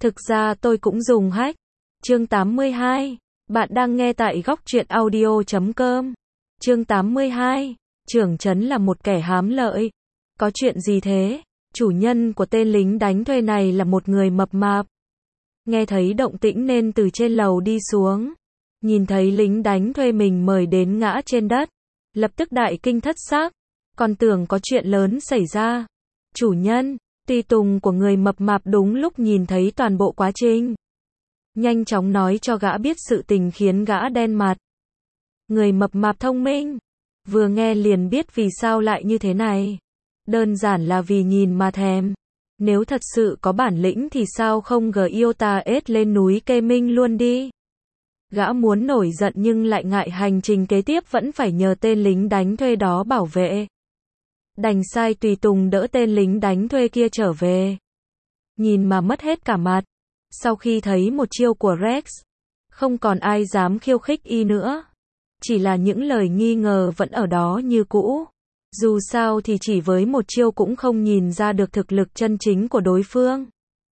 Thực ra tôi cũng dùng hack. Chương 82. Bạn đang nghe tại góc truyện audio.com. Chương 82. Trưởng trấn là một kẻ hám lợi. Có chuyện gì thế? Chủ nhân của tên lính đánh thuê này là một người mập mạp. Nghe thấy động tĩnh nên từ trên lầu đi xuống. Nhìn thấy lính đánh thuê mình mời đến ngã trên đất. Lập tức đại kinh thất xác. Còn tưởng có chuyện lớn xảy ra. Chủ nhân, tùy tùng của người mập mạp đúng lúc nhìn thấy toàn bộ quá trình. Nhanh chóng nói cho gã biết sự tình khiến gã đen mặt. Người mập mạp thông minh. Vừa nghe liền biết vì sao lại như thế này. Đơn giản là vì nhìn mà thèm. Nếu thật sự có bản lĩnh thì sao không yêu ta ết lên núi Kê Minh luôn đi. Gã muốn nổi giận nhưng lại ngại hành trình kế tiếp vẫn phải nhờ tên lính đánh thuê đó bảo vệ. Đành sai tùy tùng đỡ tên lính đánh thuê kia trở về. Nhìn mà mất hết cả mặt. Sau khi thấy một chiêu của Rex, không còn ai dám khiêu khích y nữa. Chỉ là những lời nghi ngờ vẫn ở đó như cũ. Dù sao thì chỉ với một chiêu cũng không nhìn ra được thực lực chân chính của đối phương.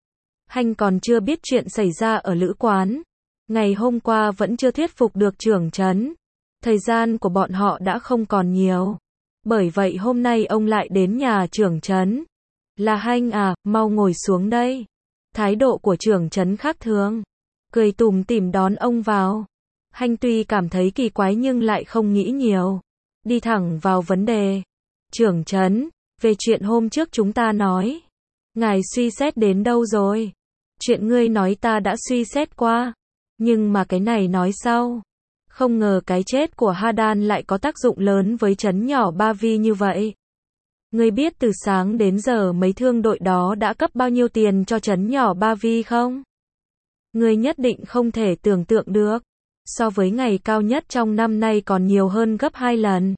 Hành còn chưa biết chuyện xảy ra ở lữ quán. Ngày hôm qua vẫn chưa thuyết phục được trưởng trấn. Thời gian của bọn họ đã không còn nhiều. Bởi vậy hôm nay ông lại đến nhà trưởng trấn. Là Hành à, mau ngồi xuống đây. Thái độ của trưởng trấn khác thường. Cười tủm tỉm đón ông vào. Hành tuy cảm thấy kỳ quái nhưng lại không nghĩ nhiều. Đi thẳng vào vấn đề. Trưởng trấn, về chuyện hôm trước chúng ta nói. Ngài suy xét đến đâu rồi? Chuyện ngươi nói ta đã suy xét qua. Nhưng mà cái này nói sau. Không ngờ cái chết của Hadan lại có tác dụng lớn với trấn nhỏ Ba Vi như vậy. Ngươi biết từ sáng đến giờ mấy thương đội đó đã cấp bao nhiêu tiền cho trấn nhỏ Ba Vi không? Ngươi nhất định không thể tưởng tượng được. So với ngày cao nhất trong năm nay còn nhiều hơn gấp 2 lần.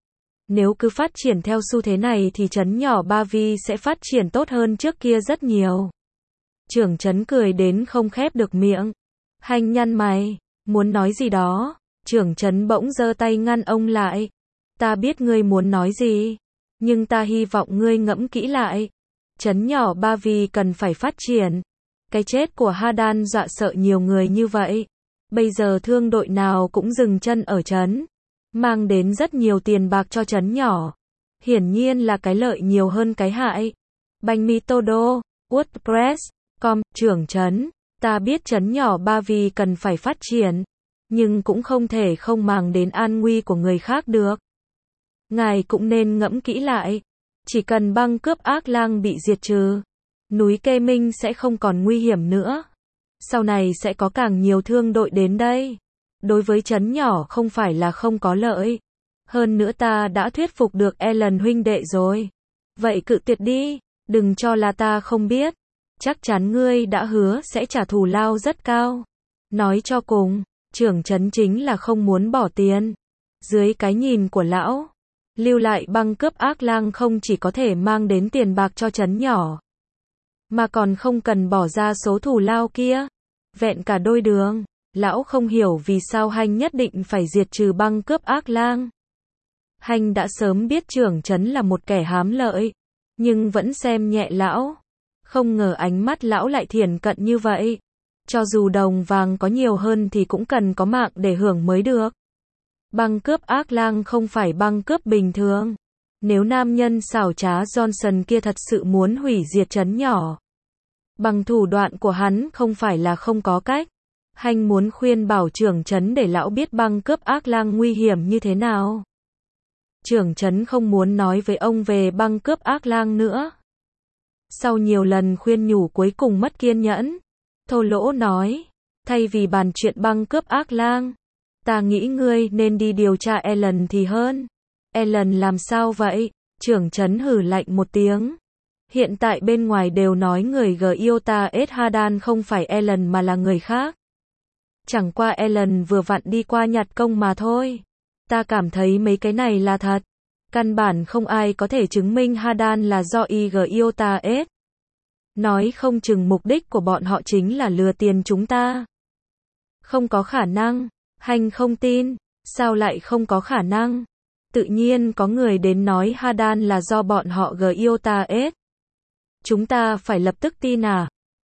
Nếu cứ phát triển theo xu thế này thì trấn nhỏ Ba Vi sẽ phát triển tốt hơn trước kia rất nhiều. Trưởng trấn cười đến không khép được miệng. Hành nhăn mày, muốn nói gì đó. Trưởng trấn bỗng giơ tay ngăn ông lại. Ta biết ngươi muốn nói gì, nhưng ta hy vọng ngươi ngẫm kỹ lại. Trấn nhỏ Ba Vi cần phải phát triển. Cái chết của Hadan dọa sợ nhiều người như vậy. Bây giờ thương đội nào cũng dừng chân ở trấn, mang đến rất nhiều tiền bạc cho trấn nhỏ. Hiển nhiên là cái lợi nhiều hơn cái hại. Banh mi todo, WordPress.com, trưởng trấn, ta biết trấn nhỏ Ba Vi cần phải phát triển, nhưng cũng không thể không màng đến an nguy của người khác được. Ngài cũng nên ngẫm kỹ lại. Chỉ cần băng cướp ác lang bị diệt trừ, núi Kê Minh sẽ không còn nguy hiểm nữa. Sau này sẽ có càng nhiều thương đội đến đây. Đối với trấn nhỏ không phải là không có lợi. Hơn nữa ta đã thuyết phục được Ellen huynh đệ rồi. Vậy cự tuyệt đi, đừng cho là ta không biết. Chắc chắn ngươi đã hứa sẽ trả thù lao rất cao. Nói cho cùng, trưởng trấn chính là không muốn bỏ tiền. Dưới cái nhìn của lão, lưu lại băng cướp ác lang không chỉ có thể mang đến tiền bạc cho trấn nhỏ, mà còn không cần bỏ ra số thù lao kia. Vẹn cả đôi đường. Lão không hiểu vì sao Hành nhất định phải diệt trừ băng cướp ác lang. Hành đã sớm biết trưởng trấn là một kẻ hám lợi, nhưng vẫn xem nhẹ lão. Không ngờ ánh mắt lão lại thiển cận như vậy. Cho dù đồng vàng có nhiều hơn thì cũng cần có mạng để hưởng mới được. Băng cướp ác lang không phải băng cướp bình thường. Nếu nam nhân xảo trá Johnson kia thật sự muốn hủy diệt trấn nhỏ, bằng thủ đoạn của hắn không phải là không có cách. Hành muốn khuyên bảo trưởng trấn để lão biết băng cướp ác lang nguy hiểm như thế nào. Trưởng trấn không muốn nói với ông về băng cướp ác lang nữa. Sau nhiều lần khuyên nhủ cuối cùng mất kiên nhẫn, thô lỗ nói, thay vì bàn chuyện băng cướp ác lang, ta nghĩ ngươi nên đi điều tra Ellen thì hơn. Ellen làm sao vậy? Trưởng trấn hừ lạnh một tiếng. Hiện tại bên ngoài đều nói người yêu ta ết Hadan không phải Ellen mà là người khác. Chẳng qua Ellen vừa vặn đi qua nhặt công mà thôi. Ta cảm thấy mấy cái này là thật. Căn bản không ai có thể chứng minh Hadan là do yêu ta ết. Nói không chừng mục đích của bọn họ chính là lừa tiền chúng ta. Không có khả năng. Hành không tin. Sao lại không có khả năng? Tự nhiên có người đến nói Hadan là do bọn họ yêu ta ết. Chúng ta phải lập tức tin à?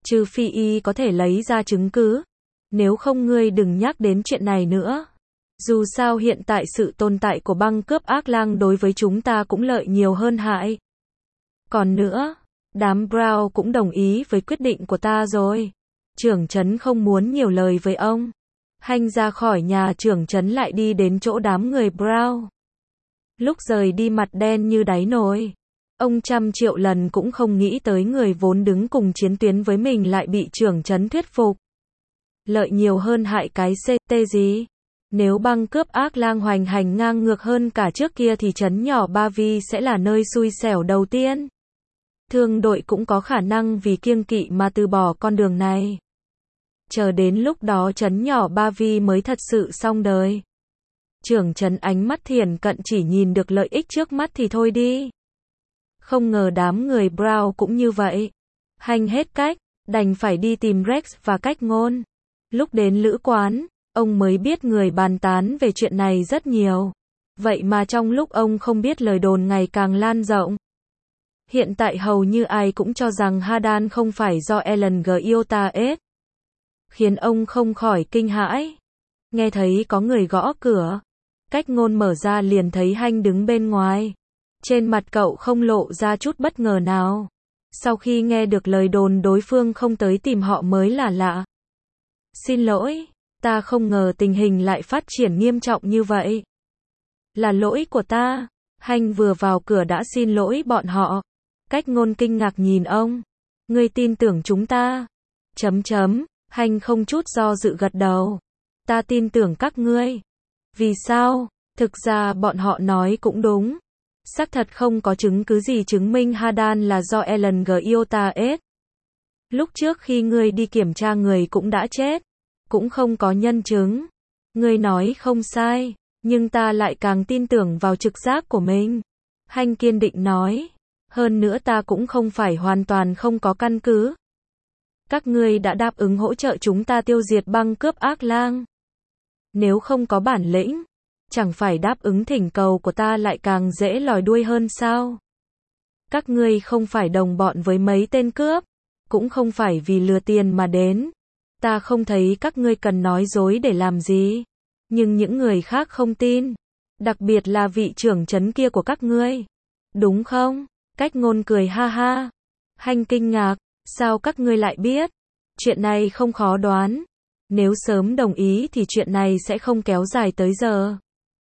Trừ phi y có thể lấy ra chứng cứ. Nếu không ngươi đừng nhắc đến chuyện này nữa. Dù sao hiện tại sự tồn tại của băng cướp ác lang đối với chúng ta cũng lợi nhiều hơn hại. Còn nữa, đám Brown cũng đồng ý với quyết định của ta rồi. Trưởng trấn không muốn nhiều lời với ông. Hành ra khỏi nhà trưởng trấn lại đi đến chỗ đám người Brown. Lúc rời đi mặt đen như đáy nồi. Ông 100 triệu lần cũng không nghĩ tới người vốn đứng cùng chiến tuyến với mình lại bị trưởng trấn thuyết phục. Lợi nhiều hơn hại cái CT gì? Nếu băng cướp ác lang hoành hành ngang ngược hơn cả trước kia thì trấn nhỏ Ba Vi sẽ là nơi xui xẻo đầu tiên. Thương đội cũng có khả năng vì kiêng kỵ mà từ bỏ con đường này. Chờ đến lúc đó trấn nhỏ Ba Vi mới thật sự xong đời. Trưởng trấn ánh mắt thiển cận chỉ nhìn được lợi ích trước mắt thì thôi đi. Không ngờ đám người Brown cũng như vậy. Hành hết cách, đành phải đi tìm Rex và Cách Ngôn. Lúc đến lữ quán, ông mới biết người bàn tán về chuyện này rất nhiều. Vậy mà trong lúc ông không biết lời đồn ngày càng lan rộng. Hiện tại hầu như ai cũng cho rằng Hadan không phải do Ellen Giota khiến ông không khỏi kinh hãi. Nghe thấy có người gõ cửa. Cách Ngôn mở ra liền thấy Hành đứng bên ngoài. Trên mặt cậu không lộ ra chút bất ngờ nào. Sau khi nghe được lời đồn đối phương không tới tìm họ mới là lạ. Xin lỗi, ta không ngờ tình hình lại phát triển nghiêm trọng như vậy. Là lỗi của ta. Hành vừa vào cửa đã xin lỗi bọn họ. Cách Ngôn kinh ngạc nhìn ông. Ngươi tin tưởng chúng ta? Hành không chút do dự gật đầu. Ta tin tưởng các ngươi. Vì sao? Thực ra bọn họ nói cũng đúng. Xác thật không có chứng cứ gì chứng minh Hadan là do Ellen Giota. Lúc trước khi ngươi đi kiểm tra người cũng đã chết. Cũng không có nhân chứng. Ngươi nói không sai, nhưng ta lại càng tin tưởng vào trực giác của mình. Hành kiên định nói. Hơn nữa ta cũng không phải hoàn toàn không có căn cứ. Các ngươi đã đáp ứng hỗ trợ chúng ta tiêu diệt băng cướp ác lang. Nếu không có bản lĩnh, chẳng phải đáp ứng thỉnh cầu của ta lại càng dễ lòi đuôi hơn sao? Các ngươi không phải đồng bọn với mấy tên cướp, cũng không phải vì lừa tiền mà đến. Ta không thấy các ngươi cần nói dối để làm gì. Nhưng những người khác không tin. Đặc biệt là vị trưởng trấn kia của các ngươi. Đúng không? Cách Ngôn cười ha ha. Hành kinh ngạc. Sao các ngươi lại biết? Chuyện này không khó đoán. Nếu sớm đồng ý thì chuyện này sẽ không kéo dài tới giờ.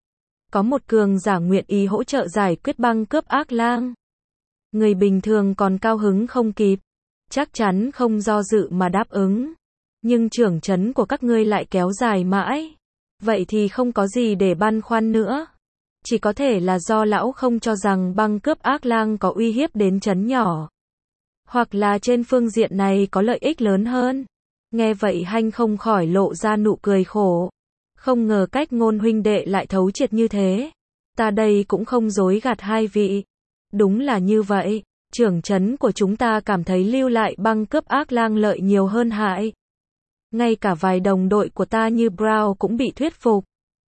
Có một cường giả nguyện ý hỗ trợ giải quyết băng cướp ác lang. Người bình thường còn cao hứng không kịp. Chắc chắn không do dự mà đáp ứng. Nhưng trưởng trấn của các ngươi lại kéo dài mãi. Vậy thì không có gì để băn khoăn nữa. Chỉ có thể là do lão không cho rằng băng cướp ác lang có uy hiếp đến trấn nhỏ. Hoặc là trên phương diện này có lợi ích lớn hơn. Nghe vậy Hành không khỏi lộ ra nụ cười khổ. Không ngờ Cách Ngôn huynh đệ lại thấu triệt như thế. Ta đây cũng không dối gạt hai vị. Đúng là như vậy. Trưởng trấn của chúng ta cảm thấy lưu lại băng cướp ác lang lợi nhiều hơn hại. Ngay cả vài đồng đội của ta như Brown cũng bị thuyết phục.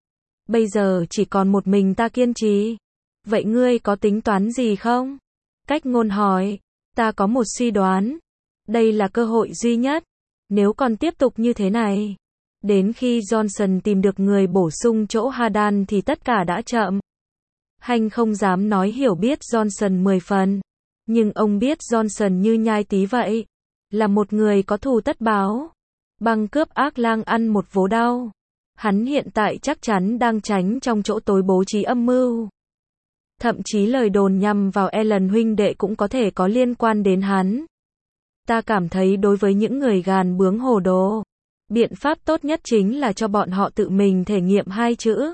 Bây giờ chỉ còn một mình ta kiên trì. Vậy ngươi có tính toán gì không? Cách Ngôn hỏi. Ta có một suy đoán. Đây là cơ hội duy nhất. Nếu còn tiếp tục như thế này, đến khi Johnson tìm được người bổ sung chỗ Hadan thì tất cả đã chậm. Hành không dám nói hiểu biết Johnson 10 phần. Nhưng ông biết Johnson như nhai tí vậy. Là một người có thù tất báo. Băng cướp ác lang ăn một vố đau. Hắn hiện tại chắc chắn đang tránh trong chỗ tối bố trí âm mưu. Thậm chí lời đồn nhằm vào Ellen huynh đệ cũng có thể có liên quan đến hắn. Ta cảm thấy đối với những người gàn bướng hồ đồ, biện pháp tốt nhất chính là cho bọn họ tự mình thể nghiệm hai chữ.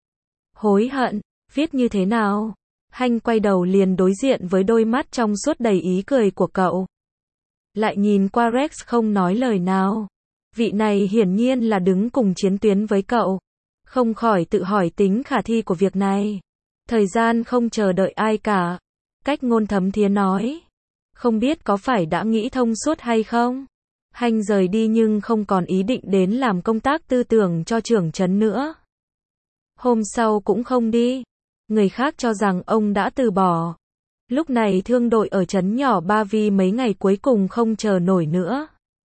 Hối hận, viết như thế nào? Hành quay đầu liền đối diện với đôi mắt trong suốt đầy ý cười của cậu. Lại nhìn qua Rex không nói lời nào. Vị này hiển nhiên là đứng cùng chiến tuyến với cậu. Không khỏi tự hỏi tính khả thi của việc này. Thời gian không chờ đợi ai cả. Cách Ngôn thấm thía nói. Không biết có phải đã nghĩ thông suốt hay không? Hành rời đi nhưng không còn ý định đến làm công tác tư tưởng cho trưởng trấn nữa. Hôm sau cũng không đi. Người khác cho rằng ông đã từ bỏ. Lúc này thương đội ở trấn nhỏ Ba Vi mấy ngày cuối cùng không chờ nổi nữa.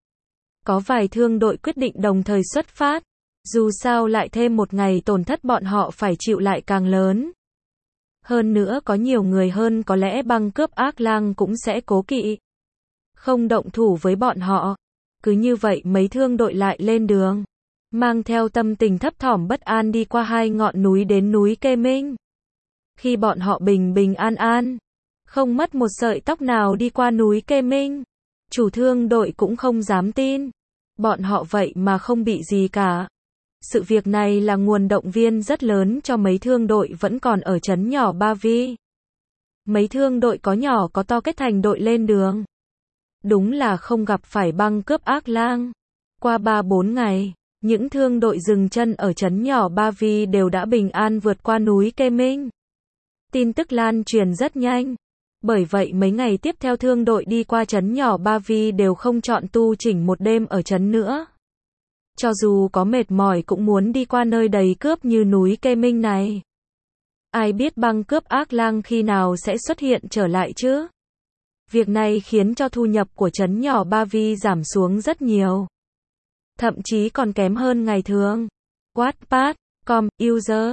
Có vài thương đội quyết định đồng thời xuất phát. Dù sao lại thêm một ngày tổn thất bọn họ phải chịu lại càng lớn. Hơn nữa có nhiều người hơn có lẽ băng cướp ác lang cũng sẽ cố kỵ. Không động thủ với bọn họ. Cứ như vậy mấy thương đội lại lên đường. Mang theo tâm tình thấp thỏm bất an đi qua hai ngọn núi đến núi Kê Minh. Khi bọn họ bình bình an an, không mất một sợi tóc nào đi qua núi Kê Minh. Chủ thương đội cũng không dám tin. Bọn họ vậy mà không bị gì cả. Sự việc này là nguồn động viên rất lớn cho mấy thương đội vẫn còn ở trấn nhỏ Ba Vi. Mấy thương đội có nhỏ có to kết thành đội lên đường. Đúng là không gặp phải băng cướp ác lang. Qua 3-4 ngày, những thương đội dừng chân ở trấn nhỏ Ba Vi đều đã bình an vượt qua núi Kê Minh. Tin tức lan truyền rất nhanh. Bởi vậy mấy ngày tiếp theo thương đội đi qua trấn nhỏ Ba Vi đều không chọn tu chỉnh một đêm ở trấn nữa. Cho dù có mệt mỏi cũng muốn đi qua nơi đầy cướp như núi Kê Minh này. Ai biết băng cướp ác lang khi nào sẽ xuất hiện trở lại chứ? Việc này khiến cho thu nhập của trấn nhỏ Ba Vi giảm xuống rất nhiều. Thậm chí còn kém hơn ngày thường. Wattpad.com, user,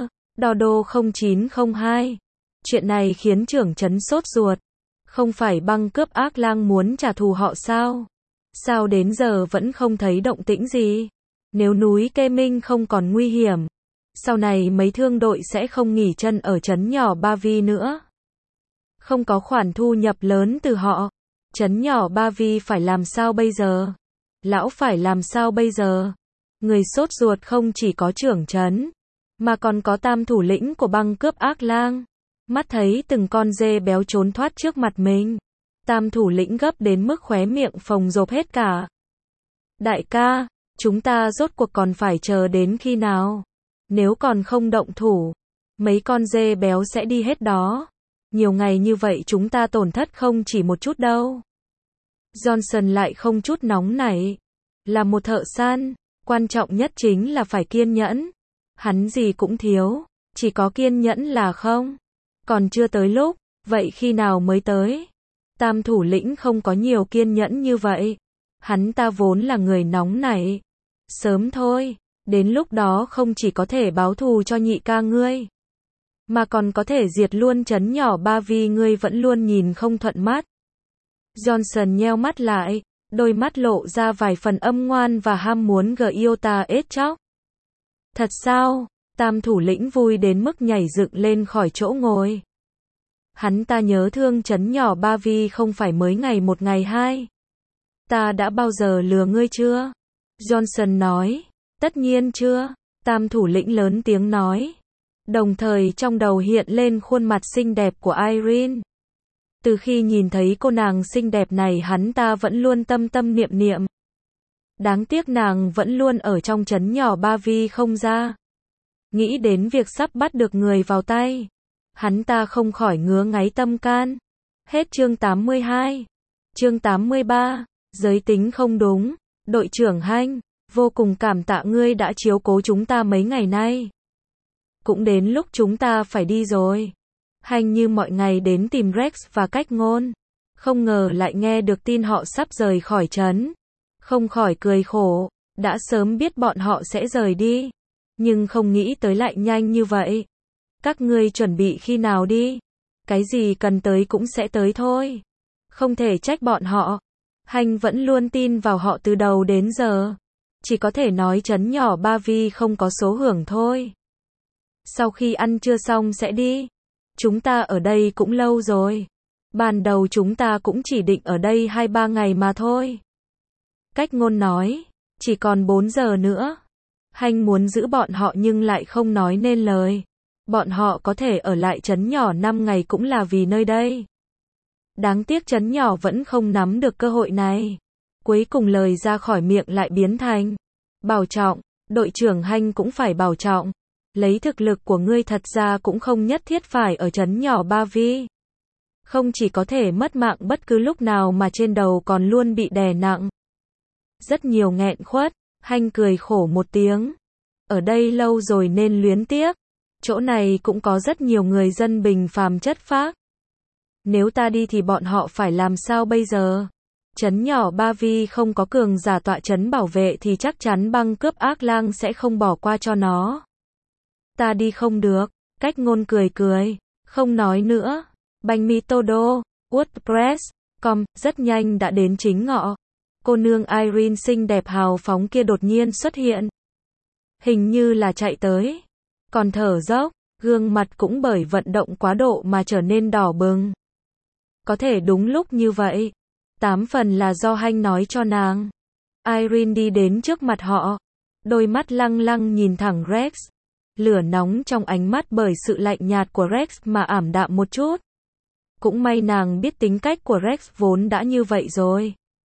Dodo0902. Chuyện này khiến trưởng trấn sốt ruột. Không phải băng cướp ác lang muốn trả thù họ sao? Sao đến giờ vẫn không thấy động tĩnh gì? Nếu núi Kê Minh không còn nguy hiểm, sau này mấy thương đội sẽ không nghỉ chân ở trấn nhỏ Ba Vi nữa. Không có khoản thu nhập lớn từ họ. Trấn nhỏ Ba Vi phải làm sao bây giờ? Lão phải làm sao bây giờ? Người sốt ruột không chỉ có trưởng trấn, mà còn có tam thủ lĩnh của băng cướp ác lang. Mắt thấy từng con dê béo trốn thoát trước mặt mình. Tam thủ lĩnh gấp đến mức khóe miệng phồng rộp hết cả. Đại ca, chúng ta rốt cuộc còn phải chờ đến khi nào? Nếu còn không động thủ, mấy con dê béo sẽ đi hết đó. Nhiều ngày như vậy chúng ta tổn thất không chỉ một chút đâu. Johnson lại không chút nóng nảy. Là một thợ săn, quan trọng nhất chính là phải kiên nhẫn. Hắn gì cũng thiếu, chỉ có kiên nhẫn là không. Còn chưa tới lúc, vậy khi nào mới tới? Tam thủ lĩnh không có nhiều kiên nhẫn như vậy. Hắn ta vốn là người nóng nảy. Sớm thôi, đến lúc đó không chỉ có thể báo thù cho nhị ca ngươi, mà còn có thể diệt luôn trấn nhỏ Ba Vi ngươi vẫn luôn nhìn không thuận mắt. Johnson nheo mắt lại, đôi mắt lộ ra vài phần âm ngoan và ham muốn Giota ết chóc. Thật sao? Tam thủ lĩnh vui đến mức nhảy dựng lên khỏi chỗ ngồi. Hắn ta nhớ thương trấn nhỏ Ba Vi không phải mới ngày một ngày hai. Ta đã bao giờ lừa ngươi chưa? Johnson nói. Tất nhiên chưa. Tam thủ lĩnh lớn tiếng nói. Đồng thời trong đầu hiện lên khuôn mặt xinh đẹp của Irene. Từ khi nhìn thấy cô nàng xinh đẹp này hắn ta vẫn luôn tâm tâm niệm niệm. Đáng tiếc nàng vẫn luôn ở trong trấn nhỏ Ba Vi không ra. Nghĩ đến việc sắp bắt được người vào tay, hắn ta không khỏi ngứa ngáy tâm can. Hết chương 82. Chương 83. Giới tính không đúng. Đội trưởng Hanh, vô cùng cảm tạ ngươi đã chiếu cố chúng ta mấy ngày nay. Cũng đến lúc chúng ta phải đi rồi. Hanh như mọi ngày đến tìm Rex và Cách Ngôn. Không ngờ lại nghe được tin họ sắp rời khỏi trấn. Không khỏi cười khổ, đã sớm biết bọn họ sẽ rời đi. Nhưng không nghĩ tới lại nhanh như vậy. Các ngươi chuẩn bị khi nào đi? Cái gì cần tới cũng sẽ tới thôi. Không thể trách bọn họ. Hanh vẫn luôn tin vào họ từ đầu đến giờ. Chỉ có thể nói trấn nhỏ Ba Vi không có số hưởng thôi. Sau khi ăn trưa xong sẽ đi. Chúng ta ở đây cũng lâu rồi. Ban đầu chúng ta cũng chỉ định ở đây 2-3 ngày mà thôi. Cách Ngôn nói. Chỉ còn 4 giờ nữa. Hanh muốn giữ bọn họ nhưng lại không nói nên lời. Bọn họ có thể ở lại trấn nhỏ 5 ngày cũng là vì nơi đây. Đáng tiếc trấn nhỏ vẫn không nắm được cơ hội này. Cuối cùng lời ra khỏi miệng lại biến thành bảo trọng, đội trưởng Hanh cũng phải bảo trọng. Lấy thực lực của ngươi thật ra cũng không nhất thiết phải ở trấn nhỏ Ba Vi. Không chỉ có thể mất mạng bất cứ lúc nào mà trên đầu còn luôn bị đè nặng. Rất nhiều nghẹn khuất, Hanh cười khổ một tiếng. Ở đây lâu rồi nên luyến tiếc. Chỗ này cũng có rất nhiều người dân bình phàm chất phác. Nếu ta đi thì bọn họ phải làm sao bây giờ? Trấn nhỏ Ba Vi không có cường giả tọa trấn bảo vệ thì chắc chắn băng cướp ác lang sẽ không bỏ qua cho nó. Ta đi không được, Cách Ngôn cười cười, không nói nữa. Bánh mì Todo, WordPress.com, rất nhanh đã đến chính ngọ. Cô nương Irene xinh đẹp hào phóng kia đột nhiên xuất hiện. Hình như là chạy tới. Còn thở dốc, gương mặt cũng bởi vận động quá độ mà trở nên đỏ bừng. Có thể đúng lúc như vậy. 8 phần là do Hanh nói cho nàng. Irene đi đến trước mặt họ. Đôi mắt lăng lăng nhìn thẳng Rex. Lửa nóng trong ánh mắt bởi sự lạnh nhạt của Rex mà ảm đạm một chút. Cũng may nàng biết tính cách của Rex vốn đã như vậy rồi.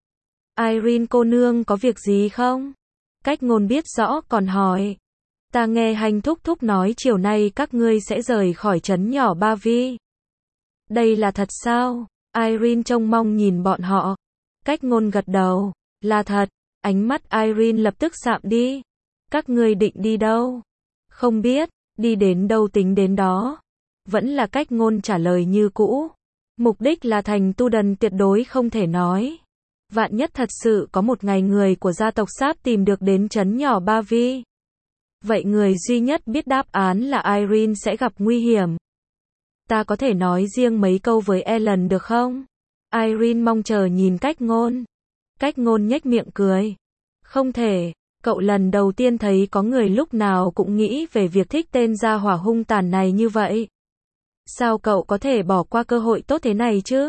Irene cô nương có việc gì không? Cách Ngôn biết rõ còn hỏi. Ta nghe Hanh thúc thúc nói chiều nay các ngươi sẽ rời khỏi trấn nhỏ Ba Vi. Đây là thật sao? Irene trông mong nhìn bọn họ. Cách Ngôn gật đầu. Là thật. Ánh mắt Irene lập tức sạm đi. Các ngươi định đi đâu? Không biết, đi đến đâu tính đến đó. Vẫn là Cách Ngôn trả lời như cũ. Mục đích là thành tu đần tuyệt đối không thể nói. Vạn nhất thật sự có một ngày người của gia tộc Sáp tìm được đến trấn nhỏ Ba Vi. Vậy người duy nhất biết đáp án là Irene sẽ gặp nguy hiểm. Ta có thể nói riêng mấy câu với Ellen được không? Irene mong chờ nhìn Cách Ngôn. Cách Ngôn nhếch miệng cười. Không thể, cậu lần đầu tiên thấy có người lúc nào cũng nghĩ về việc thích tên gia hỏa hung tàn này như vậy. Sao cậu có thể bỏ qua cơ hội tốt thế này chứ?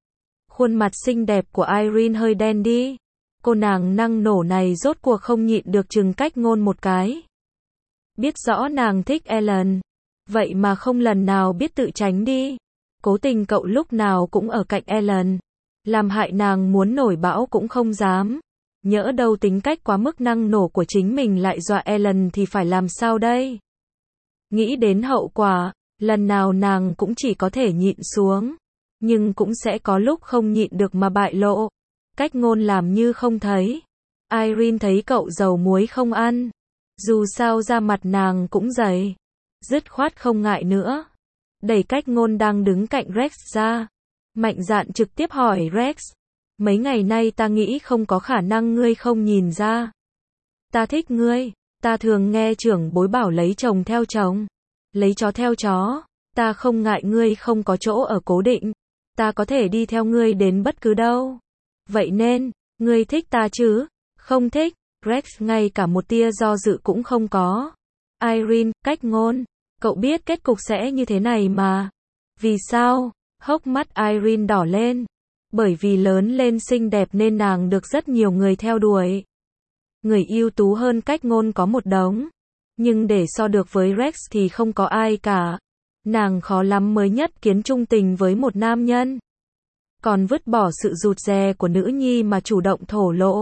Khuôn mặt xinh đẹp của Irene hơi đen đi. Cô nàng năng nổ này rốt cuộc không nhịn được chừng Cách Ngôn một cái. Biết rõ nàng thích Ellen. Vậy mà không lần nào biết tự tránh đi. Cố tình cậu lúc nào cũng ở cạnh Ellen. Làm hại nàng muốn nổi bão cũng không dám. Nhỡ đâu tính cách quá mức năng nổ của chính mình lại dọa Ellen thì phải làm sao đây? Nghĩ đến hậu quả, lần nào nàng cũng chỉ có thể nhịn xuống. Nhưng cũng sẽ có lúc không nhịn được mà bại lộ. Cách Ngôn làm như không thấy. Irene thấy cậu dầu muối không ăn. Dù sao da mặt nàng cũng dày. Dứt khoát không ngại nữa. Đẩy Cách Ngôn đang đứng cạnh Rex ra. Mạnh dạn trực tiếp hỏi Rex. Mấy ngày nay ta nghĩ không có khả năng ngươi không nhìn ra. Ta thích ngươi. Ta thường nghe trưởng bối bảo lấy chồng theo chồng. Lấy chó theo chó. Ta không ngại ngươi không có chỗ ở cố định. Ta có thể đi theo ngươi đến bất cứ đâu. Vậy nên, ngươi thích ta chứ? Không thích. Rex ngay cả một tia do dự cũng không có. Irene, Cách Ngôn. Cậu biết kết cục sẽ như thế này mà. Vì sao? Hốc mắt Irene đỏ lên. Bởi vì lớn lên xinh đẹp nên nàng được rất nhiều người theo đuổi. Người ưu tú hơn Cách Ngôn có một đống. Nhưng để so được với Rex thì không có ai cả. Nàng khó lắm mới nhất kiến trung tình với một nam nhân. Còn vứt bỏ sự rụt rè của nữ nhi mà chủ động thổ lộ.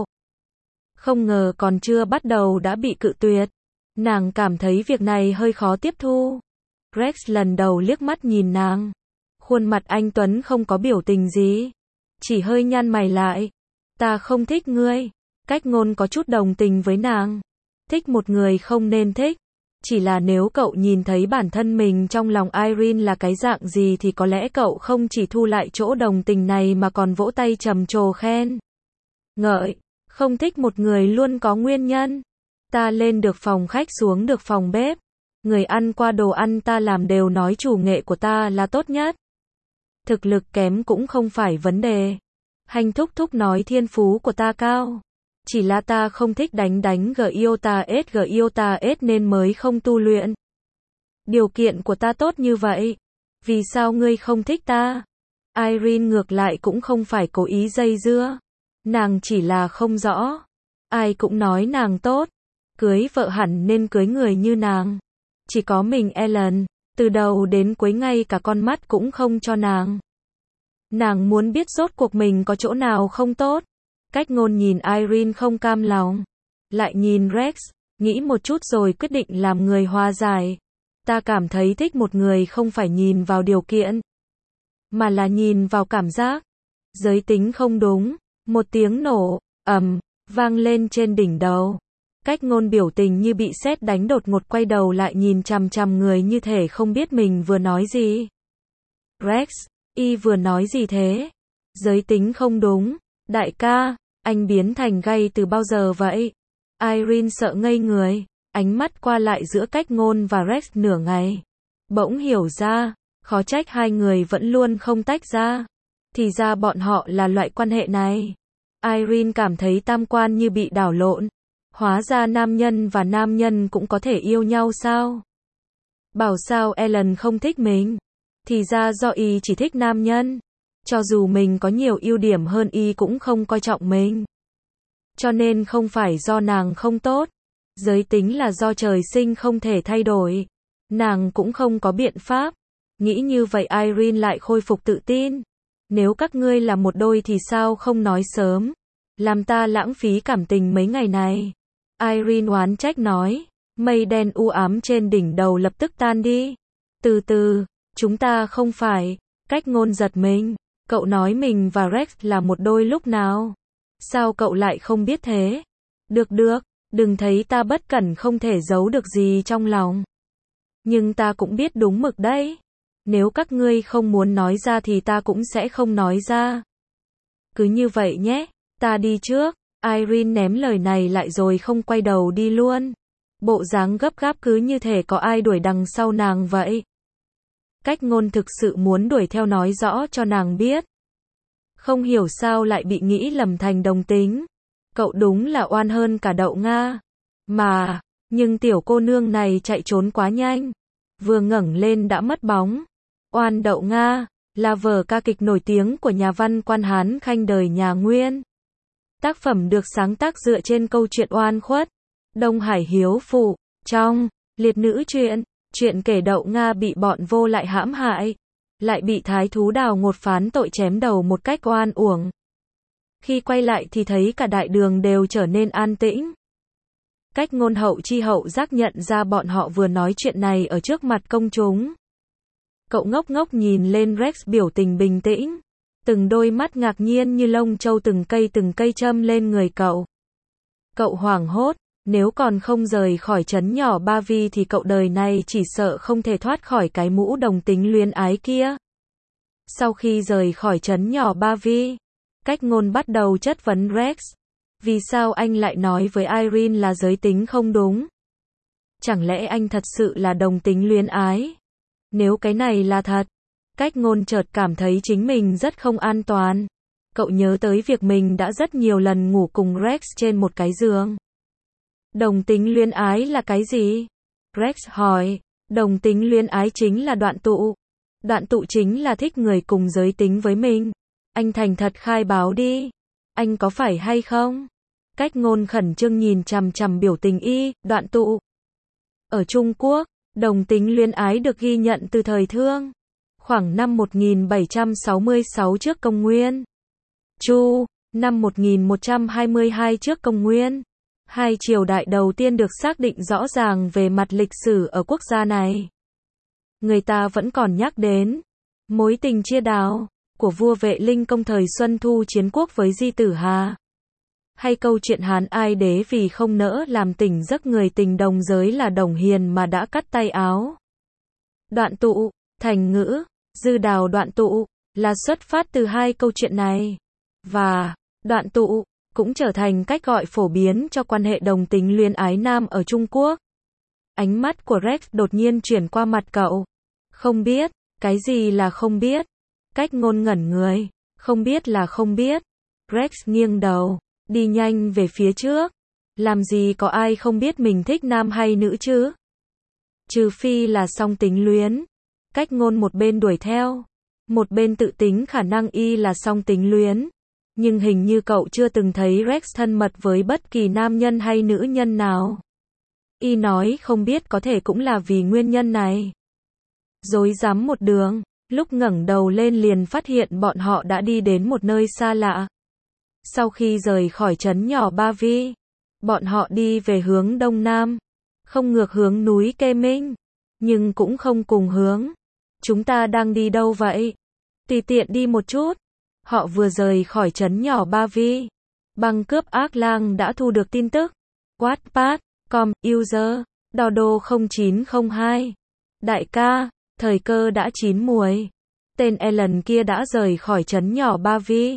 Không ngờ còn chưa bắt đầu đã bị cự tuyệt. Nàng cảm thấy việc này hơi khó tiếp thu. Rex lần đầu liếc mắt nhìn nàng. Khuôn mặt anh Tuấn không có biểu tình gì. Chỉ hơi nhăn mày lại. Ta không thích ngươi. Cách Ngôn có chút đồng tình với nàng. Thích một người không nên thích. Chỉ là nếu cậu nhìn thấy bản thân mình trong lòng Irene là cái dạng gì thì có lẽ cậu không chỉ thu lại chỗ đồng tình này mà còn vỗ tay trầm trồ khen ngợi. Không thích một người luôn có nguyên nhân. Ta lên được phòng khách xuống được phòng bếp. Người ăn qua đồ ăn ta làm đều nói chủ nghệ của ta là tốt nhất. Thực lực kém cũng không phải vấn đề. Hành thúc thúc nói thiên phú của ta cao. Chỉ là ta không thích đánh Giota S nên mới không tu luyện. Điều kiện của ta tốt như vậy. Vì sao ngươi không thích ta? Irene ngược lại cũng không phải cố ý dây dưa. Nàng chỉ là không rõ. Ai cũng nói nàng tốt. Cưới vợ hẳn nên cưới người như nàng. Chỉ có mình Ellen, từ đầu đến cuối ngay cả con mắt cũng không cho nàng. Nàng muốn biết rốt cuộc mình có chỗ nào không tốt. Cách Ngôn nhìn Irene không cam lòng. Lại nhìn Rex, nghĩ một chút rồi quyết định làm người hòa giải. Ta cảm thấy thích một người không phải nhìn vào điều kiện, mà là nhìn vào cảm giác. Giới tính không đúng. Một tiếng nổ, ầm, vang lên trên đỉnh đầu. Cách Ngôn biểu tình như bị sét đánh đột ngột quay đầu lại nhìn chằm chằm người như thể không biết mình vừa nói gì. Rex, y vừa nói gì thế? Giới tính không đúng. Đại ca, anh biến thành gay từ bao giờ vậy? Irene sợ ngây người, ánh mắt qua lại giữa Cách Ngôn và Rex nửa ngày. Bỗng hiểu ra, khó trách hai người vẫn luôn không tách ra. Thì ra bọn họ là loại quan hệ này. Irene cảm thấy tam quan như bị đảo lộn. Hóa ra nam nhân và nam nhân cũng có thể yêu nhau sao? Bảo sao Ellen không thích mình? Thì ra do y chỉ thích nam nhân. Cho dù mình có nhiều ưu điểm hơn y cũng không coi trọng mình. Cho nên không phải do nàng không tốt. Giới tính là do trời sinh không thể thay đổi. Nàng cũng không có biện pháp. Nghĩ như vậy Irene lại khôi phục tự tin. Nếu các ngươi là một đôi thì sao không nói sớm? Làm ta lãng phí cảm tình mấy ngày này. Irene oán trách nói. Mây đen u ám trên đỉnh đầu lập tức tan đi. Từ từ, chúng ta không phải. Cách Ngôn giật mình. Cậu nói mình và Rex là một đôi lúc nào? Sao cậu lại không biết thế? Được, đừng thấy ta bất cẩn không thể giấu được gì trong lòng. Nhưng ta cũng biết đúng mực đấy. Nếu các ngươi không muốn nói ra thì ta cũng sẽ không nói ra. Cứ như vậy nhé, ta đi trước. Irene ném lời này lại rồi không quay đầu đi luôn. Bộ dáng gấp gáp cứ như thể có ai đuổi đằng sau nàng vậy. Cách Ngôn thực sự muốn đuổi theo nói rõ cho nàng biết. Không hiểu sao lại bị nghĩ lầm thành đồng tính. Cậu đúng là oan hơn cả Đậu Nga. Nhưng tiểu cô nương này chạy trốn quá nhanh. Vừa ngẩng lên đã mất bóng. Oan Đậu Nga là vở ca kịch nổi tiếng của nhà văn Quan Hán Khanh đời nhà Nguyên. Tác phẩm được sáng tác dựa trên câu chuyện oan khuất Đông Hải hiếu phụ. Trong liệt nữ chuyện kể Đậu Nga bị bọn vô lại hãm hại, lại bị thái thú Đào Ngột phán tội chém đầu một cách oan uổng. Khi quay lại thì thấy cả đại đường đều trở nên an tĩnh. Cách Ngôn hậu chi hậu giác nhận ra bọn họ vừa nói chuyện này ở trước mặt công chúng. Cậu ngốc ngốc nhìn lên Rex biểu tình bình tĩnh. Từng đôi mắt ngạc nhiên như lông châu từng cây châm lên người cậu. Cậu hoảng hốt, nếu còn không rời khỏi trấn nhỏ Ba Vi thì cậu đời này chỉ sợ không thể thoát khỏi cái mũ đồng tính luyến ái kia. Sau khi rời khỏi trấn nhỏ Ba Vi, Cách Ngôn bắt đầu chất vấn Rex. Vì sao anh lại nói với Irene là giới tính không đúng? Chẳng lẽ anh thật sự là đồng tính luyến ái? Nếu cái này là thật, Cách Ngôn chợt cảm thấy chính mình rất không an toàn. Cậu nhớ tới việc mình đã rất nhiều lần ngủ cùng Rex trên một cái giường. Đồng tính luyến ái là cái gì? Rex hỏi. Đồng tính luyến ái chính là đoạn tụ. Đoạn tụ chính là thích người cùng giới tính với mình. Anh thành thật khai báo đi. Anh có phải hay không? Cách Ngôn khẩn trương nhìn chằm chằm biểu tình y, đoạn tụ. Ở Trung Quốc, đồng tính luyến ái được ghi nhận từ thời Thương. Khoảng năm 1766 trước công nguyên. Chu, năm 1122 trước công nguyên. Hai triều đại đầu tiên được xác định rõ ràng về mặt lịch sử ở quốc gia này. Người ta vẫn còn nhắc đến mối tình chia đào của vua Vệ Linh Công thời Xuân Thu chiến quốc với Di Tử Hà. Hay câu chuyện Hán Ai Đế vì không nỡ làm tỉnh giấc người tình đồng giới là Đồng Hiền mà đã cắt tay áo. Đoạn tụ, thành ngữ, dư đào đoạn tụ, là xuất phát từ hai câu chuyện này. Và, đoạn tụ, cũng trở thành cách gọi phổ biến cho quan hệ đồng tính luyến ái nam ở Trung Quốc. Ánh mắt của Rex đột nhiên chuyển qua mặt cậu. Không biết, cái gì là không biết? Cách Ngôn ngẩn người, không biết là không biết. Rex nghiêng đầu, đi nhanh về phía trước. Làm gì có ai không biết mình thích nam hay nữ chứ? Trừ phi là song tính luyến. Cách Ngôn một bên đuổi theo, một bên tự tính khả năng y là song tính luyến. Nhưng hình như cậu chưa từng thấy Rex thân mật với bất kỳ nam nhân hay nữ nhân nào. Y nói không biết có thể cũng là vì nguyên nhân này. Rối rắm một đường, lúc ngẩng đầu lên liền phát hiện bọn họ đã đi đến một nơi xa lạ. Sau khi rời khỏi trấn nhỏ Ba Vi, bọn họ đi về hướng đông nam, không ngược hướng núi Kê Minh, nhưng cũng không cùng hướng. Chúng ta đang đi đâu vậy? Tùy tiện đi một chút. Họ vừa rời khỏi trấn nhỏ Ba Vi. Băng cướp ác lang đã thu được tin tức. Wattpad.com, user, Dodo 0902. Đại ca, thời cơ đã chín muồi. Tên Ellen kia đã rời khỏi trấn nhỏ Ba Vi.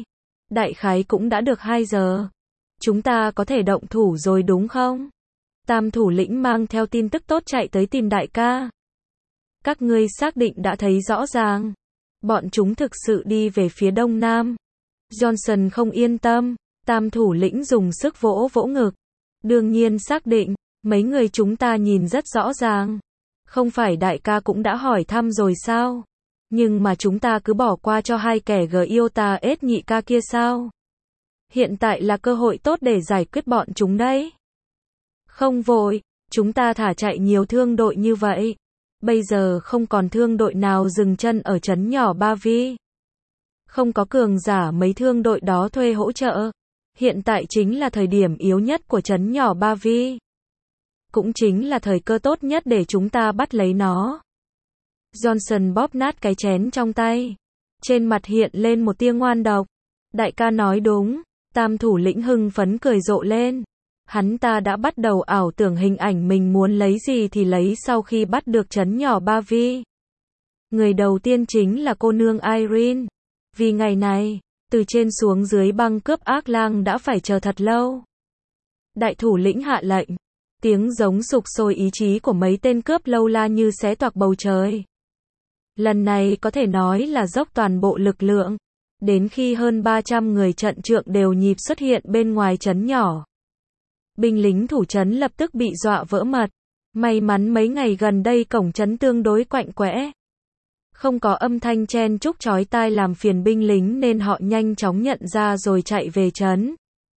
Đại khái cũng đã được 2 giờ. Chúng ta có thể động thủ rồi đúng không? Tam thủ lĩnh mang theo tin tức tốt chạy tới tìm đại ca. Các ngươi xác định đã thấy rõ ràng. Bọn chúng thực sự đi về phía đông nam. Johnson không yên tâm. Tam thủ lĩnh dùng sức vỗ vỗ ngực. Đương nhiên xác định. Mấy người chúng ta nhìn rất rõ ràng. Không phải đại ca cũng đã hỏi thăm rồi sao? Nhưng mà chúng ta cứ bỏ qua cho hai kẻ Iota S nhị ca kia sao? Hiện tại là cơ hội tốt để giải quyết bọn chúng đấy. Không vội, chúng ta thả chạy nhiều thương đội như vậy. Bây giờ không còn thương đội nào dừng chân ở trấn nhỏ Ba Vi. Không có cường giả mấy thương đội đó thuê hỗ trợ. Hiện tại chính là thời điểm yếu nhất của trấn nhỏ Ba Vi. Cũng chính là thời cơ tốt nhất để chúng ta bắt lấy nó. Johnson bóp nát cái chén trong tay. Trên mặt hiện lên một tia ngoan độc. Đại ca nói đúng. Tam thủ lĩnh hưng phấn cười rộ lên. Hắn ta đã bắt đầu ảo tưởng hình ảnh mình muốn lấy gì thì lấy sau khi bắt được trấn nhỏ Ba Vi. Người đầu tiên chính là cô nương Irene. Vì ngày này, từ trên xuống dưới băng cướp ác lang đã phải chờ thật lâu. Đại thủ lĩnh hạ lệnh. Tiếng giống sục sôi ý chí của mấy tên cướp lâu la như xé toạc bầu trời. Lần này có thể nói là dốc toàn bộ lực lượng. Đến khi hơn 300 người trận trượng đều nhịp xuất hiện bên ngoài trấn nhỏ. Binh lính thủ trấn lập tức bị dọa vỡ mật. May mắn mấy ngày gần đây cổng trấn tương đối quạnh quẽ. Không có âm thanh chen chúc chói tai làm phiền binh lính nên họ nhanh chóng nhận ra rồi chạy về trấn.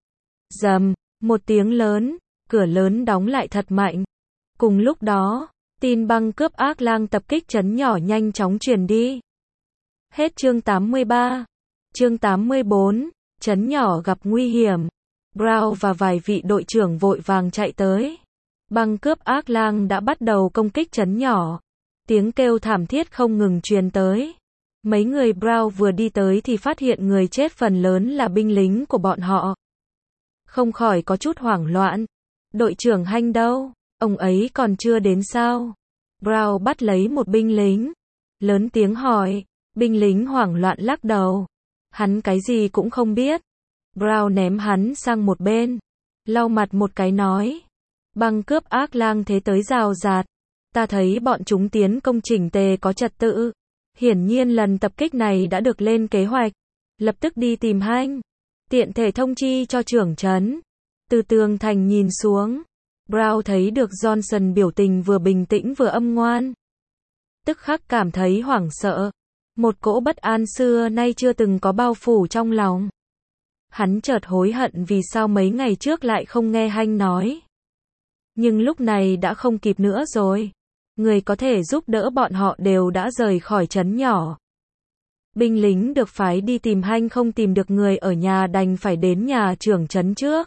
Rầm, một tiếng lớn, cửa lớn đóng lại thật mạnh. Cùng lúc đó, tin băng cướp ác lang tập kích trấn nhỏ nhanh chóng truyền đi. Hết chương 83. Chương 84, trấn nhỏ gặp nguy hiểm. Brown và vài vị đội trưởng vội vàng chạy tới. Băng cướp ác lang đã bắt đầu công kích trấn nhỏ. Tiếng kêu thảm thiết không ngừng truyền tới. Mấy người Brown vừa đi tới thì phát hiện người chết phần lớn là binh lính của bọn họ. Không khỏi có chút hoảng loạn. Đội trưởng Hanh đâu? Ông ấy còn chưa đến sao? Brown bắt lấy một binh lính. Lớn tiếng hỏi. Binh lính hoảng loạn lắc đầu. Hắn cái gì cũng không biết. Brown ném hắn sang một bên. Lau mặt một cái nói. Băng cướp ác lang thế tới rào rạt. Ta thấy bọn chúng tiến công chỉnh tề có trật tự. Hiển nhiên lần tập kích này đã được lên kế hoạch. Lập tức đi tìm Hanh. Tiện thể thông chi cho trưởng trấn. Từ tường thành nhìn xuống. Brown thấy được Johnson biểu tình vừa bình tĩnh vừa âm ngoan. Tức khắc cảm thấy hoảng sợ. Một cỗ bất an xưa nay chưa từng có bao phủ trong lòng. Hắn chợt hối hận vì sao mấy ngày trước lại không nghe Hanh nói. Nhưng lúc này đã không kịp nữa rồi. Người có thể giúp đỡ bọn họ đều đã rời khỏi trấn nhỏ. Binh lính được phái đi tìm Hanh không tìm được người ở nhà đành phải đến nhà trưởng trấn trước.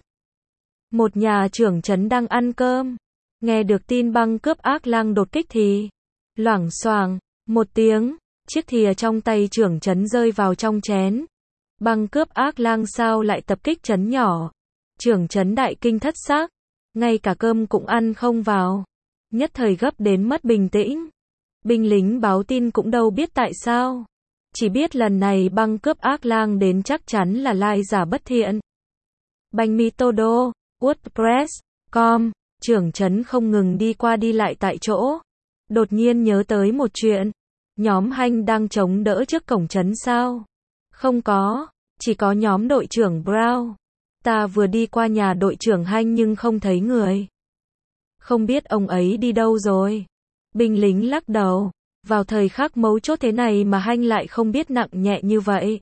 Một nhà trưởng trấn đang ăn cơm. Nghe được tin băng cướp ác lang đột kích thì loảng xoảng một tiếng, chiếc thìa trong tay trưởng trấn rơi vào trong chén. Băng cướp ác lang sao lại tập kích trấn nhỏ? Trưởng trấn đại kinh thất xác, ngay cả cơm cũng ăn không vào. Nhất thời gấp đến mất bình tĩnh. Binh lính báo tin cũng đâu biết tại sao. Chỉ biết lần này băng cướp ác lang đến chắc chắn là lai giả bất thiện. Banh mi todo, WordPress.com, trưởng trấn không ngừng đi qua đi lại tại chỗ. Đột nhiên nhớ tới một chuyện. Nhóm Hanh đang chống đỡ trước cổng trấn sao? Không có, chỉ có nhóm đội trưởng Brown. Ta vừa đi qua nhà đội trưởng Hanh nhưng không thấy người. Không biết ông ấy đi đâu rồi. Binh lính lắc đầu. Vào thời khắc mấu chốt thế này mà Hanh lại không biết nặng nhẹ như vậy.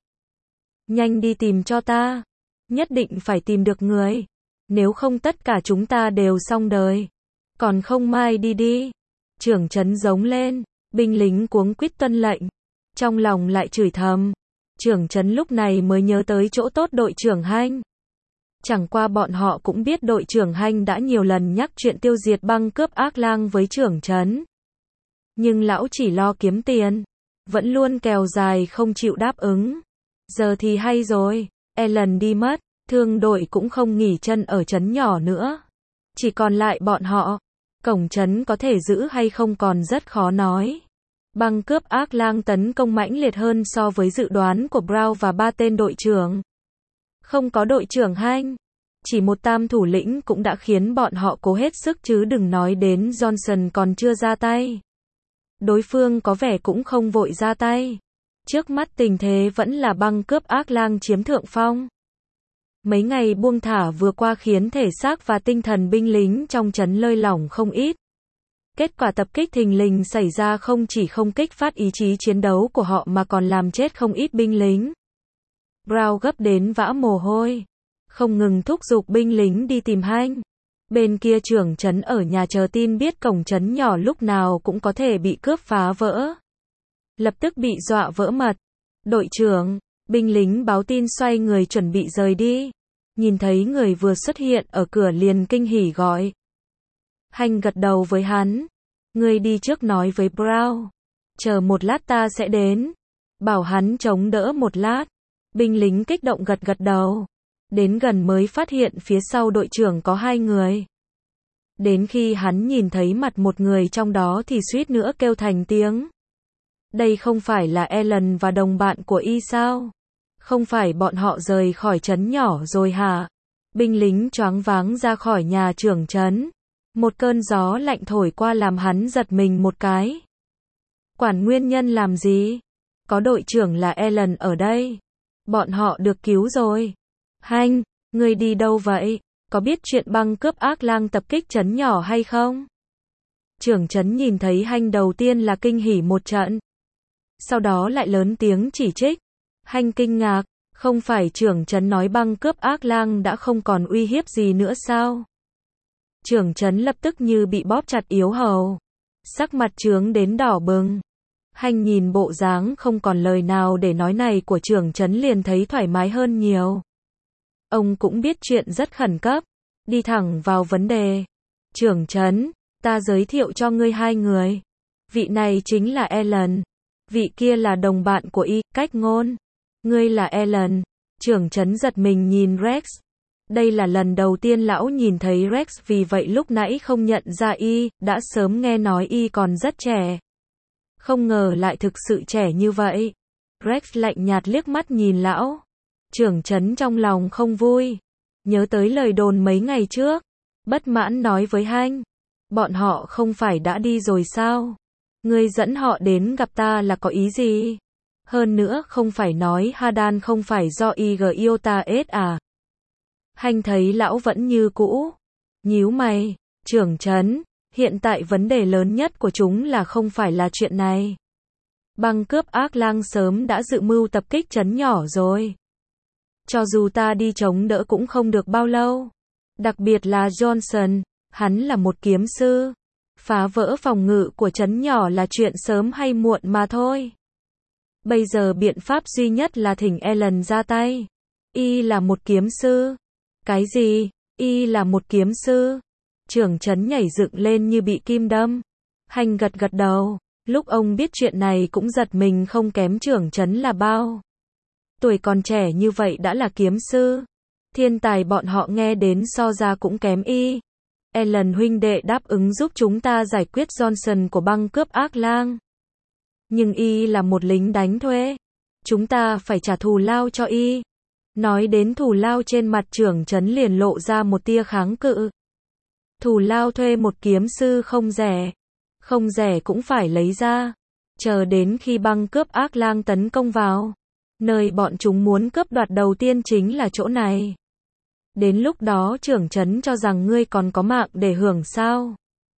Nhanh đi tìm cho ta. Nhất định phải tìm được người. Nếu không tất cả chúng ta đều xong đời. Còn không mai đi đi. Trưởng trấn giống lên. Binh lính cuống quýt tuân lệnh. Trong lòng lại chửi thầm. Trưởng trấn lúc này mới nhớ tới chỗ tốt đội trưởng Hanh. Chẳng qua bọn họ cũng biết đội trưởng Hanh đã nhiều lần nhắc chuyện tiêu diệt băng cướp ác lang với trưởng trấn. Nhưng lão chỉ lo kiếm tiền. Vẫn luôn kèo dài không chịu đáp ứng. Giờ thì hay rồi. Ellen đi mất. Thương đội cũng không nghỉ chân ở trấn nhỏ nữa. Chỉ còn lại bọn họ. Cổng trấn có thể giữ hay không còn rất khó nói. Băng cướp ác lang tấn công mãnh liệt hơn so với dự đoán của Brown và ba tên đội trưởng. Không có đội trưởng Hanh. Chỉ một tam thủ lĩnh cũng đã khiến bọn họ cố hết sức chứ đừng nói đến Johnson còn chưa ra tay. Đối phương có vẻ cũng không vội ra tay. Trước mắt tình thế vẫn là băng cướp ác lang chiếm thượng phong. Mấy ngày buông thả vừa qua khiến thể xác và tinh thần binh lính trong trấn lơi lỏng không ít. Kết quả tập kích thình lình xảy ra không chỉ không kích phát ý chí chiến đấu của họ mà còn làm chết không ít binh lính. Brown gấp đến vã mồ hôi, không ngừng thúc giục binh lính đi tìm Hanh. Bên kia trưởng trấn ở nhà chờ tin biết cổng trấn nhỏ lúc nào cũng có thể bị cướp phá vỡ. Lập tức bị dọa vỡ mật. Đội trưởng, binh lính báo tin xoay người chuẩn bị rời đi. Nhìn thấy người vừa xuất hiện ở cửa liền kinh hỉ gọi. Hanh gật đầu với hắn. Ngươi đi trước nói với Brown. Chờ một lát ta sẽ đến. Bảo hắn chống đỡ một lát. Binh lính kích động gật gật đầu. Đến gần mới phát hiện phía sau đội trưởng có 2 người. Đến khi hắn nhìn thấy mặt một người trong đó thì suýt nữa kêu thành tiếng. Đây không phải là Ellen và đồng bạn của y sao? Không phải bọn họ rời khỏi trấn nhỏ rồi hả? Binh lính choáng váng ra khỏi nhà trưởng trấn. Một cơn gió lạnh thổi qua làm hắn giật mình một cái. Quản nguyên nhân làm gì? Có đội trưởng là Ellen ở đây. Bọn họ được cứu rồi. Hanh, ngươi đi đâu vậy? Có biết chuyện băng cướp ác lang tập kích trấn nhỏ hay không? Trưởng trấn nhìn thấy Hanh đầu tiên là kinh hỉ một trận. Sau đó lại lớn tiếng chỉ trích. Hanh kinh ngạc, không phải trưởng trấn nói băng cướp ác lang đã không còn uy hiếp gì nữa sao? Trưởng trấn lập tức như bị bóp chặt yếu hầu. Sắc mặt trướng đến đỏ bừng. Hanh nhìn bộ dáng không còn lời nào để nói này của trưởng trấn liền thấy thoải mái hơn nhiều. Ông cũng biết chuyện rất khẩn cấp. Đi thẳng vào vấn đề. Trưởng trấn, ta giới thiệu cho ngươi 2 người. Vị này chính là Ellen. Vị kia là đồng bạn của y, Cách Ngôn. Ngươi là Ellen. Trưởng trấn giật mình nhìn Rex. Đây là lần đầu tiên lão nhìn thấy Rex vì vậy lúc nãy không nhận ra y, đã sớm nghe nói y còn rất trẻ. Không ngờ lại thực sự trẻ như vậy. Rex lạnh nhạt liếc mắt nhìn lão. Trưởng trấn trong lòng không vui. Nhớ tới lời đồn mấy ngày trước. Bất mãn nói với Hanh. Bọn họ không phải đã đi rồi sao? Ngươi dẫn họ đến gặp ta là có ý gì? Hơn nữa không phải nói Hadan không phải do IG yêu ta hết à? Hanh thấy lão vẫn như cũ. Nhíu mày. Trưởng trấn, hiện tại vấn đề lớn nhất của chúng là không phải là chuyện này. Băng cướp ác lang sớm đã dự mưu tập kích trấn nhỏ rồi. Cho dù ta đi chống đỡ cũng không được bao lâu. Đặc biệt là Johnson, hắn là một kiếm sư. Phá vỡ phòng ngự của trấn nhỏ là chuyện sớm hay muộn mà thôi. Bây giờ biện pháp duy nhất là thỉnh Ellen ra tay. Y là một kiếm sư. Cái gì? Y là một kiếm sư? Trưởng trấn nhảy dựng lên như bị kim đâm. Hanh gật gật đầu. Lúc ông biết chuyện này cũng giật mình không kém trưởng trấn là bao. Tuổi còn trẻ như vậy đã là kiếm sư. Thiên tài bọn họ nghe đến so ra cũng kém y. Ellen huynh đệ đáp ứng giúp chúng ta giải quyết Johnson của băng cướp ác lang. Nhưng y là một lính đánh thuê. Chúng ta phải trả thù lao cho y. Nói đến thù lao trên mặt trưởng trấn liền lộ ra một tia kháng cự. Thù lao thuê một kiếm sư không rẻ. Không rẻ cũng phải lấy ra. Chờ đến khi băng cướp ác lang tấn công vào. Nơi bọn chúng muốn cướp đoạt đầu tiên chính là chỗ này. Đến lúc đó trưởng trấn cho rằng ngươi còn có mạng để hưởng sao?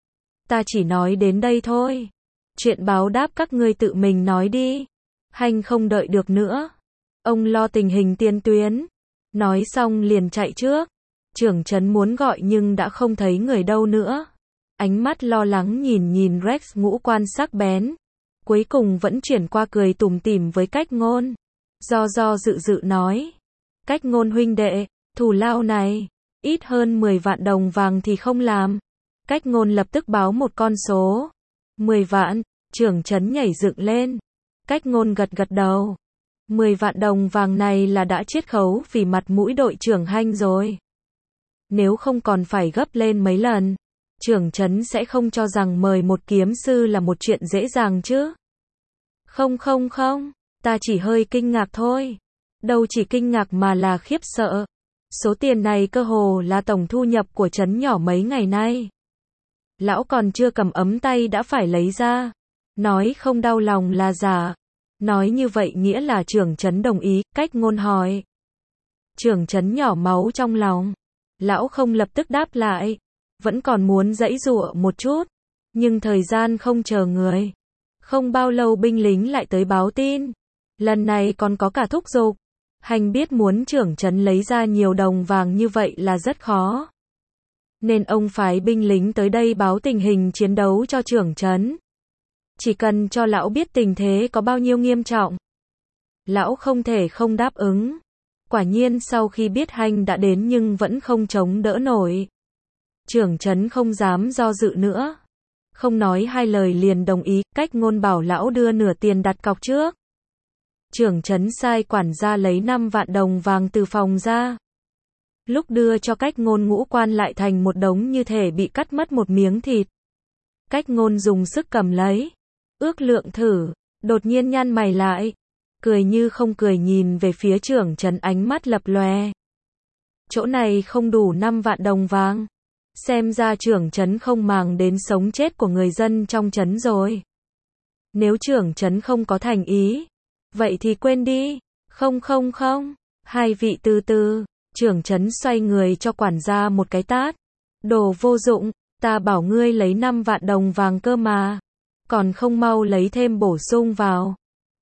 Ta chỉ nói đến đây thôi. Chuyện báo đáp các ngươi tự mình nói đi. Hanh không đợi được nữa. Ông lo tình hình tiền tuyến. Nói xong liền chạy trước. Trưởng trấn muốn gọi nhưng đã không thấy người đâu nữa. Ánh mắt lo lắng nhìn Rex ngũ quan sắc bén. Cuối cùng vẫn chuyển qua cười tủm tỉm với Cách Ngôn. Do dự nói. Cách Ngôn huynh đệ, thù lao này, ít hơn 10 vạn đồng vàng thì không làm. Cách Ngôn lập tức báo một con số. 10 vạn, trưởng trấn nhảy dựng lên. Cách Ngôn gật gật đầu. 10 vạn đồng vàng này là đã chiết khấu vì mặt mũi đội trưởng Hanh rồi. Nếu không còn phải gấp lên mấy lần, trưởng trấn sẽ không cho rằng mời một kiếm sư là một chuyện dễ dàng chứ. Không, ta chỉ hơi kinh ngạc thôi. đâu chỉ kinh ngạc mà là khiếp sợ. Số tiền này cơ hồ là tổng thu nhập của trấn nhỏ mấy ngày nay. Lão còn chưa cầm ấm tay đã phải lấy ra. Nói không đau lòng là giả. Nói như vậy nghĩa là trưởng trấn đồng ý, Cách Ngôn hỏi. Trưởng trấn nhỏ máu trong lòng. Lão không lập tức đáp lại. Vẫn còn muốn giãy giụa một chút. Nhưng thời gian không chờ người. Không bao lâu binh lính lại tới báo tin. Lần này còn có cả thúc giục. Hành biết muốn trưởng trấn lấy ra nhiều đồng vàng như vậy là rất khó. Nên ông phái binh lính tới đây báo tình hình chiến đấu cho trưởng trấn. Chỉ cần cho lão biết tình thế có bao nhiêu nghiêm trọng. Lão không thể không đáp ứng. Quả nhiên sau khi biết Hành đã đến nhưng vẫn không chống đỡ nổi. Trưởng trấn không dám do dự nữa. Không nói hai lời liền đồng ý, Cách Ngôn bảo lão đưa nửa tiền đặt cọc trước. Trưởng trấn sai quản gia lấy 5 vạn đồng vàng từ phòng ra. Lúc đưa cho Cách Ngôn, ngũ quan lại thành một đống như thể bị cắt mất một miếng thịt. Cách Ngôn dùng sức cầm lấy. Ước lượng thử, đột nhiên nhăn mày lại. Cười như không cười nhìn về phía trưởng trấn, ánh mắt lập lòe. Chỗ này không đủ 5 vạn đồng vàng. Xem ra trưởng trấn không màng đến sống chết của người dân trong trấn rồi. Nếu trưởng trấn không có thành ý, vậy thì quên đi. Không. Hai vị từ từ. Trưởng trấn xoay người cho quản gia một cái tát. Đồ vô dụng, ta bảo ngươi lấy 5 vạn đồng vàng cơ mà. Còn không mau lấy thêm bổ sung vào.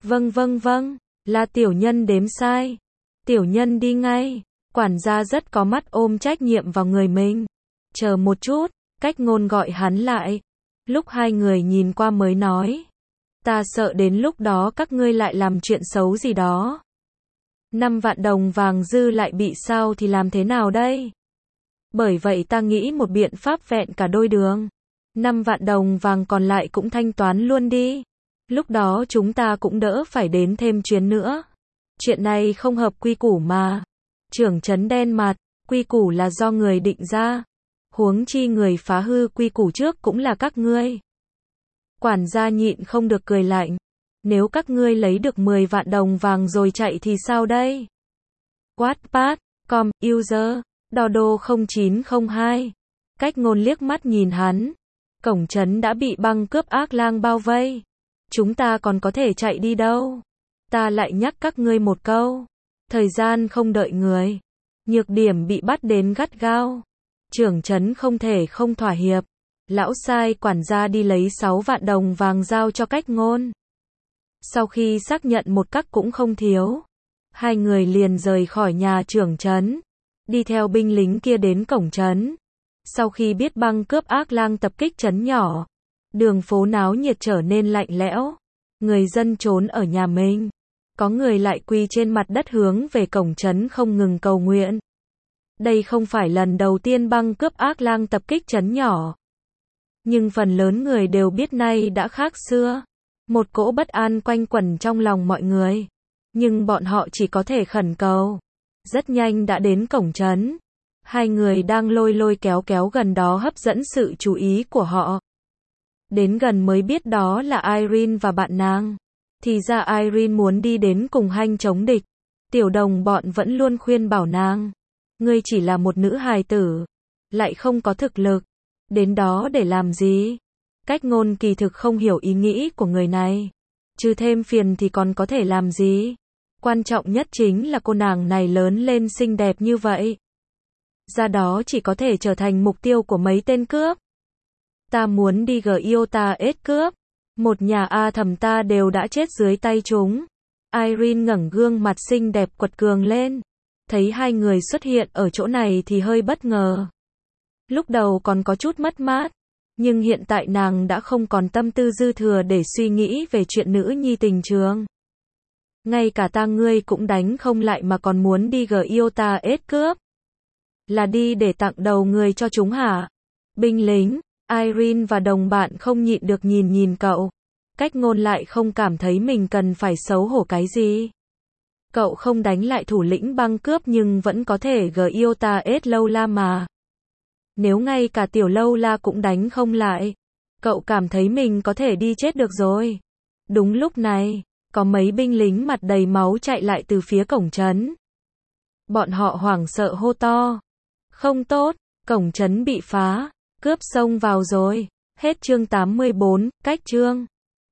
Vâng, là tiểu nhân đếm sai. Tiểu nhân đi ngay. Quản gia rất có mắt ôm trách nhiệm vào người mình. Chờ một chút, Cách Ngôn gọi hắn lại. Lúc hai người nhìn qua mới nói. Ta sợ đến lúc đó các ngươi lại làm chuyện xấu gì đó. 5 vạn đồng vàng dư lại bị sao thì làm thế nào đây? Bởi vậy ta nghĩ một biện pháp vẹn cả đôi đường. 5 vạn đồng vàng còn lại cũng thanh toán luôn đi. Lúc đó chúng ta cũng đỡ phải đến thêm chuyến nữa. Chuyện này không hợp quy củ mà. Trưởng trấn đen mặt, quy củ là do người định ra. Huống chi người phá hư quy củ trước cũng là các ngươi. Quản gia nhịn không được cười lạnh. Nếu các ngươi lấy được 10 vạn đồng vàng rồi chạy thì sao đây? Wattpad.com, user, Dodo 0902. Cách Ngôn liếc mắt nhìn hắn. Cổng trấn đã bị băng cướp ác lang bao vây. Chúng ta còn có thể chạy đi đâu? Ta lại nhắc các ngươi một câu. Thời gian không đợi người. Nhược điểm bị bắt đến gắt gao. Trưởng trấn không thể không thỏa hiệp. Lão sai quản gia đi lấy 6 vạn đồng vàng giao cho Cách Ngôn. Sau khi xác nhận một các cũng không thiếu, hai người liền rời khỏi nhà trưởng trấn, đi theo binh lính kia đến cổng trấn. Sau khi biết băng cướp ác lang tập kích trấn nhỏ, đường phố náo nhiệt trở nên lạnh lẽo, người dân trốn ở nhà mình, có người lại quỳ trên mặt đất hướng về cổng trấn không ngừng cầu nguyện. Đây không phải lần đầu tiên băng cướp ác lang tập kích trấn nhỏ, nhưng phần lớn người đều biết nay đã khác xưa. Một cỗ bất an quanh quẩn trong lòng mọi người, nhưng bọn họ chỉ có thể khẩn cầu. Rất nhanh đã đến cổng trấn. Hai người đang lôi kéo gần đó hấp dẫn sự chú ý của họ. Đến gần mới biết đó là Irene và bạn nàng. Thì ra Irene muốn đi đến cùng Hành chống địch. Tiểu đồng bọn vẫn luôn khuyên bảo nàng. Ngươi chỉ là một nữ hài tử, lại không có thực lực. Đến đó để làm gì? Cách Ngôn kỳ thực không hiểu ý nghĩ của người này. Trừ thêm phiền thì còn có thể làm gì? Quan trọng nhất chính là cô nàng này lớn lên xinh đẹp như vậy. Ra đó chỉ có thể trở thành mục tiêu của mấy tên cướp. Ta muốn đi Giota ết cướp. Một nhà A thầm ta đều đã chết dưới tay chúng. Irene ngẩng gương mặt xinh đẹp quật cường lên. Thấy hai người xuất hiện ở chỗ này thì hơi bất ngờ. Lúc đầu còn có chút mất mát. Nhưng hiện tại nàng đã không còn tâm tư dư thừa để suy nghĩ về chuyện nữ nhi tình trường. Ngay cả ta ngươi cũng đánh không lại mà còn muốn đi Giota ết cướp. Là đi để tặng đầu người cho chúng hả? Binh lính, Irene và đồng bạn không nhịn được nhìn cậu. Cách Ngôn lại không cảm thấy mình cần phải xấu hổ cái gì. Cậu không đánh lại thủ lĩnh băng cướp nhưng vẫn có thể Giota ết lâu la mà. Nếu ngay cả tiểu lâu la cũng đánh không lại, cậu cảm thấy mình có thể đi chết được rồi. Đúng lúc này, Có mấy binh lính mặt đầy máu chạy lại từ phía cổng trấn. Bọn họ hoảng sợ hô to. Không tốt, cổng trấn bị phá, cướp xông vào rồi. Hết chương 84, cách chương.